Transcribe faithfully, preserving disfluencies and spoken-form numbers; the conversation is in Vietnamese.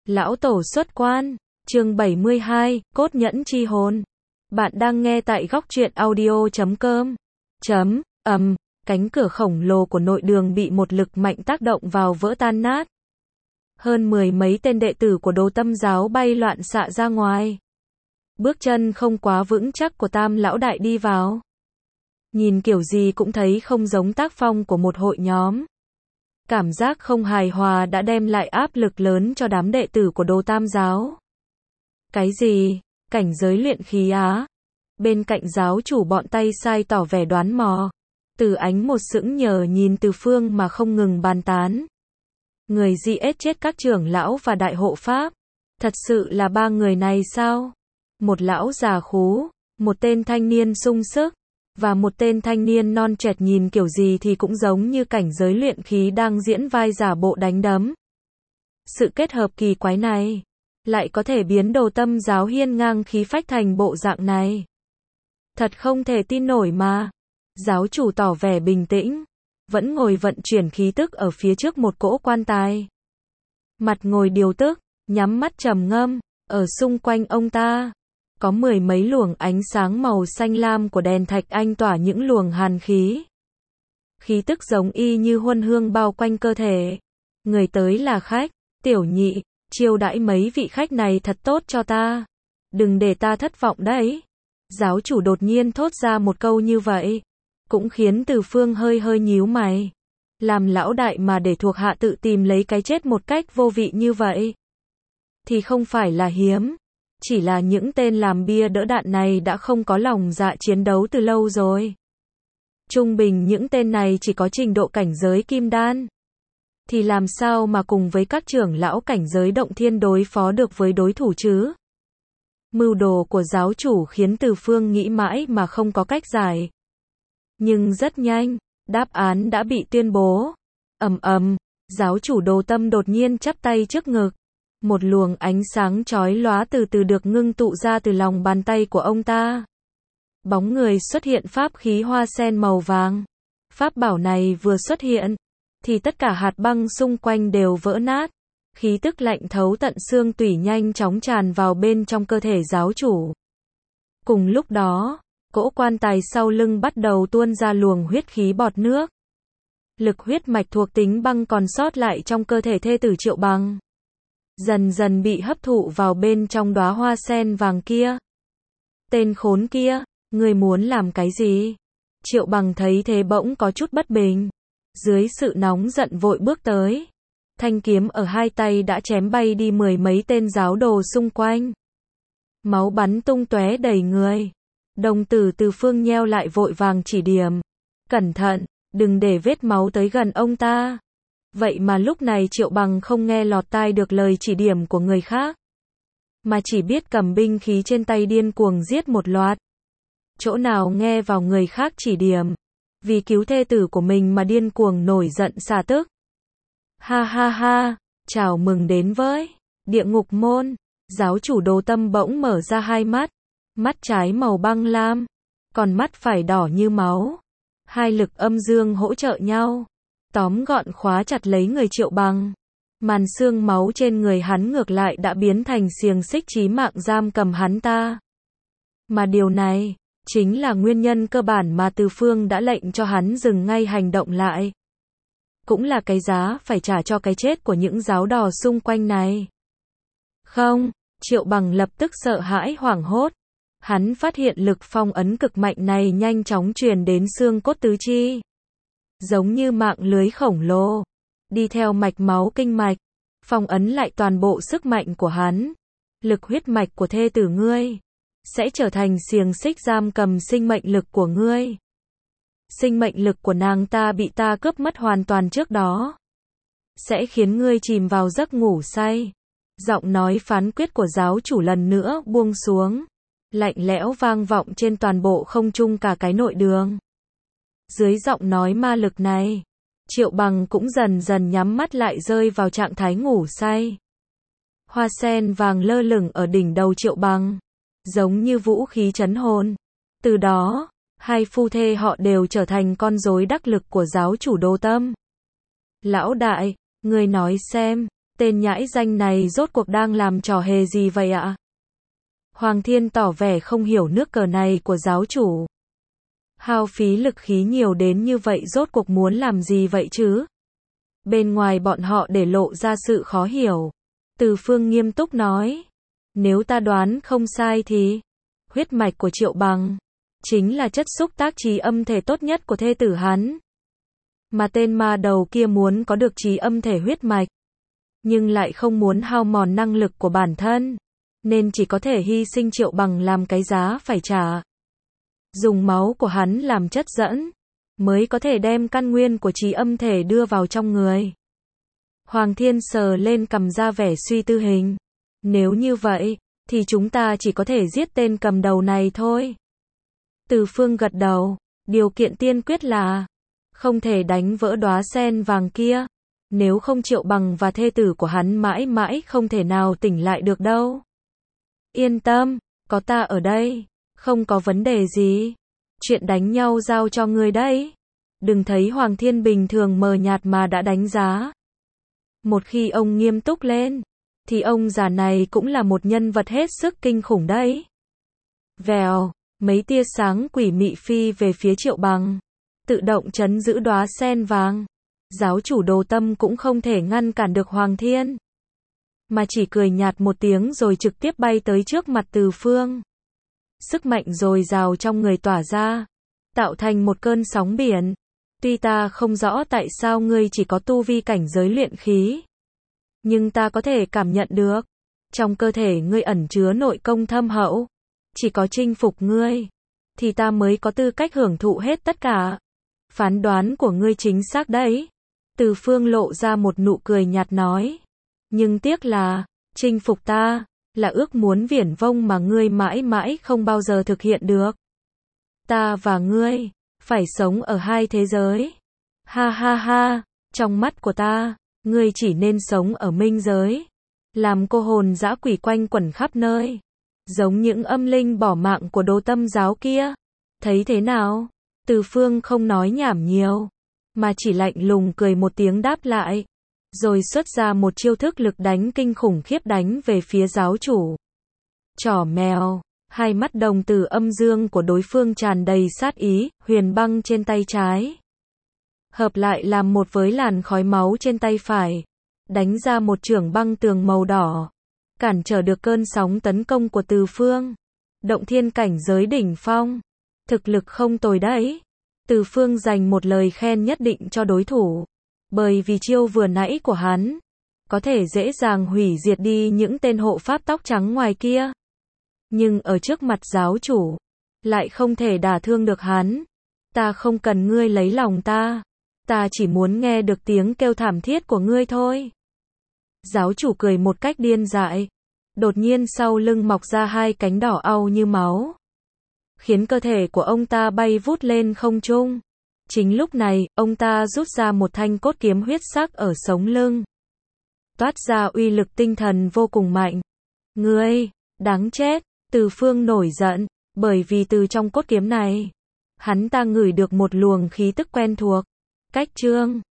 Lão Tổ xuất quan, chương bảy mươi hai, cốt nhẫn chi hồn. Bạn đang nghe tại góc truyện audio chấm com. Chấm, ầm, cánh cửa khổng lồ của nội đường bị một lực mạnh tác động vào vỡ tan nát. Hơn mười mấy tên đệ tử của Đồ Tâm giáo bay loạn xạ ra ngoài. Bước chân không quá vững chắc của Tam lão đại đi vào. Nhìn kiểu gì cũng thấy không giống tác phong của một hội nhóm. Cảm giác không hài hòa đã đem lại áp lực lớn cho đám đệ tử của Đồ Tam giáo. Cái gì? Cảnh giới luyện khí á? Bên cạnh giáo chủ bọn tay sai tỏ vẻ đoán mò. Từ Ánh một sững nhờ nhìn Từ Phương mà không ngừng bàn tán. Người di ết chết các trưởng lão và đại hộ pháp. Thật sự là ba người này sao? Một lão già khú, một tên thanh niên sung sức, và một tên thanh niên non trẻ nhìn kiểu gì thì cũng giống như cảnh giới luyện khí đang diễn vai giả bộ đánh đấm. Sự kết hợp kỳ quái này, lại có thể biến Đồ Tâm giáo hiên ngang khí phách thành bộ dạng này. Thật không thể tin nổi mà. Giáo chủ tỏ vẻ bình tĩnh, vẫn ngồi vận chuyển khí tức ở phía trước một cỗ quan tài. Mặt ngồi điều tức, nhắm mắt trầm ngâm, ở xung quanh ông ta có mười mấy luồng ánh sáng màu xanh lam của đèn thạch anh tỏa những luồng hàn khí. Khí tức giống y như huân hương bao quanh cơ thể. Người tới là khách, Tiểu Nhị, chiêu đãi mấy vị khách này thật tốt cho ta. Đừng để ta thất vọng đấy. Giáo chủ đột nhiên thốt ra một câu như vậy, cũng khiến Từ Phương hơi hơi nhíu mày. Làm lão đại mà để thuộc hạ tự tìm lấy cái chết một cách vô vị như vậy, thì không phải là hiếm. Chỉ là những tên làm bia đỡ đạn này đã không có lòng dạ chiến đấu từ lâu rồi. Trung bình những tên này chỉ có trình độ cảnh giới kim đan. Thì làm sao mà cùng với các trưởng lão cảnh giới động thiên đối phó được với đối thủ chứ? Mưu đồ của giáo chủ khiến Từ Phương nghĩ mãi mà không có cách giải. Nhưng rất nhanh, đáp án đã bị tuyên bố. Ầm ầm, giáo chủ Đồ Tâm đột nhiên chắp tay trước ngực. Một luồng ánh sáng chói lóa từ từ được ngưng tụ ra từ lòng bàn tay của ông ta. Bóng người xuất hiện pháp khí hoa sen màu vàng. Pháp bảo này vừa xuất hiện, thì tất cả hạt băng xung quanh đều vỡ nát. Khí tức lạnh thấu tận xương tủy nhanh chóng tràn vào bên trong cơ thể giáo chủ. Cùng lúc đó, cỗ quan tài sau lưng bắt đầu tuôn ra luồng huyết khí bọt nước. Lực huyết mạch thuộc tính băng còn sót lại trong cơ thể thê tử Triệu Bằng, dần dần bị hấp thụ vào bên trong đóa hoa sen vàng kia. Tên khốn kia, ngươi muốn làm cái gì? Triệu Bằng thấy thế bỗng có chút bất bình. Dưới sự nóng giận vội bước tới. Thanh kiếm ở hai tay đã chém bay đi mười mấy tên giáo đồ xung quanh. Máu bắn tung tóe đầy người. Đồng tử Từ Phương nheo lại vội vàng chỉ điểm. Cẩn thận, đừng để vết máu tới gần ông ta. Vậy mà lúc này Triệu Bằng không nghe lọt tai được lời chỉ điểm của người khác, mà chỉ biết cầm binh khí trên tay điên cuồng giết một loạt. Chỗ nào nghe vào người khác chỉ điểm, vì cứu thê tử của mình mà điên cuồng nổi giận xả tức. Ha ha ha, chào mừng đến với địa ngục môn. Giáo chủ Đồ Tâm bỗng mở ra hai mắt, mắt trái màu băng lam, còn mắt phải đỏ như máu. Hai lực âm dương hỗ trợ nhau, tóm gọn khóa chặt lấy người Triệu Bằng. Màn xương máu trên người hắn ngược lại đã biến thành xiềng xích chí mạng giam cầm hắn ta. Mà điều này chính là nguyên nhân cơ bản mà Từ Phương đã lệnh cho hắn dừng ngay hành động lại. Cũng là cái giá phải trả cho cái chết của những giáo đò xung quanh này. Không, Triệu Bằng lập tức sợ hãi hoảng hốt. Hắn phát hiện lực phong ấn cực mạnh này nhanh chóng truyền đến xương cốt tứ chi. Giống như mạng lưới khổng lồ, đi theo mạch máu kinh mạch, phong ấn lại toàn bộ sức mạnh của hắn. Lực huyết mạch của thê tử ngươi sẽ trở thành xiềng xích giam cầm sinh mệnh lực của ngươi. Sinh mệnh lực của nàng ta bị ta cướp mất hoàn toàn trước đó, sẽ khiến ngươi chìm vào giấc ngủ say. Giọng nói phán quyết của giáo chủ lần nữa buông xuống, lạnh lẽo vang vọng trên toàn bộ không trung cả cái nội đường. Dưới giọng nói ma lực này, Triệu Bằng cũng dần dần nhắm mắt lại rơi vào trạng thái ngủ say. Hoa sen vàng lơ lửng ở đỉnh đầu Triệu Bằng, giống như vũ khí trấn hồn. Từ đó, hai phu thê họ đều trở thành con rối đắc lực của giáo chủ Đồ Tâm. Lão đại, ngươi nói xem, Tên nhãi danh này rốt cuộc đang làm trò hề gì vậy ạ? Hoàng Thiên tỏ vẻ không hiểu nước cờ này của giáo chủ. Hao phí lực khí nhiều đến như vậy rốt cuộc muốn làm gì vậy chứ? Bên ngoài bọn họ để lộ ra sự khó hiểu. Từ Phương nghiêm túc nói. Nếu ta đoán không sai thì, huyết mạch của Triệu Bằng chính là chất xúc tác trí âm thể tốt nhất của thê tử hắn. Mà tên ma đầu kia muốn có được trí âm thể huyết mạch, nhưng lại không muốn hao mòn năng lực của bản thân, nên chỉ có thể hy sinh Triệu Bằng làm cái giá phải trả. Dùng máu của hắn làm chất dẫn, mới có thể đem căn nguyên của trí âm thể đưa vào trong người. Hoàng Thiên sờ lên cằm ra vẻ suy tư hình. Nếu như vậy, thì chúng ta chỉ có thể giết tên cầm đầu này thôi. Từ Phương gật đầu, điều kiện tiên quyết là không thể đánh vỡ đóa sen vàng kia. Nếu không Triệu Bằng và thê tử của hắn mãi mãi không thể nào tỉnh lại được đâu. Yên tâm, có ta ở đây, không có vấn đề gì. Chuyện đánh nhau giao cho ngươi đấy. Đừng thấy Hoàng Thiên bình thường mờ nhạt mà đã đánh giá. Một khi ông nghiêm túc lên, thì ông già này cũng là một nhân vật hết sức kinh khủng đấy. Vèo, mấy tia sáng quỷ mị phi về phía Triệu Bằng, tự động trấn giữ đóa sen vàng. Giáo chủ Đồ Tâm cũng không thể ngăn cản được Hoàng Thiên, mà chỉ cười nhạt một tiếng rồi trực tiếp bay tới trước mặt Từ Phương. Sức mạnh dồi dào trong người tỏa ra, tạo thành một cơn sóng biển. Tuy ta không rõ tại sao ngươi chỉ có tu vi cảnh giới luyện khí, nhưng ta có thể cảm nhận được, trong cơ thể ngươi ẩn chứa nội công thâm hậu. Chỉ có chinh phục ngươi, thì ta mới có tư cách hưởng thụ hết tất cả. Phán đoán của ngươi chính xác đấy. Từ Phương lộ ra một nụ cười nhạt nói. Nhưng tiếc là, chinh phục ta, là ước muốn viển vông mà ngươi mãi mãi không bao giờ thực hiện được. Ta và ngươi, phải sống ở hai thế giới. Ha ha ha, trong mắt của ta, ngươi chỉ nên sống ở minh giới. Làm cô hồn dã quỷ quanh quẩn khắp nơi. Giống những âm linh bỏ mạng của Đồ Tâm giáo kia. Thấy thế nào? Từ Phương không nói nhảm nhiều, mà chỉ lạnh lùng cười một tiếng đáp lại. Rồi xuất ra một chiêu thức lực đánh kinh khủng khiếp đánh về phía giáo chủ. Trỏ mèo, hai mắt đồng tử âm dương của đối phương tràn đầy sát ý, huyền băng trên tay trái. Hợp lại làm một với làn khói máu trên tay phải. Đánh ra một chưởng băng tường màu đỏ. Cản trở được cơn sóng tấn công của Từ Phương. Động thiên cảnh giới đỉnh phong. Thực lực không tồi đấy. Từ Phương dành một lời khen nhất định cho đối thủ. Bởi vì chiêu vừa nãy của hắn, có thể dễ dàng hủy diệt đi những tên hộ pháp tóc trắng ngoài kia. Nhưng ở trước mặt giáo chủ, lại không thể đả thương được hắn. Ta không cần ngươi lấy lòng ta. Ta chỉ muốn nghe được tiếng kêu thảm thiết của ngươi thôi. Giáo chủ cười một cách điên dại. Đột nhiên sau lưng mọc ra hai cánh đỏ au như máu, khiến cơ thể của ông ta bay vút lên không trung. Chính lúc này, ông ta rút ra một thanh cốt kiếm huyết sắc ở sống lưng. Toát ra uy lực tinh thần vô cùng mạnh. Ngươi, đáng chết. Từ Phương nổi giận, bởi vì từ trong cốt kiếm này, hắn ta ngửi được một luồng khí tức quen thuộc. Cách trương,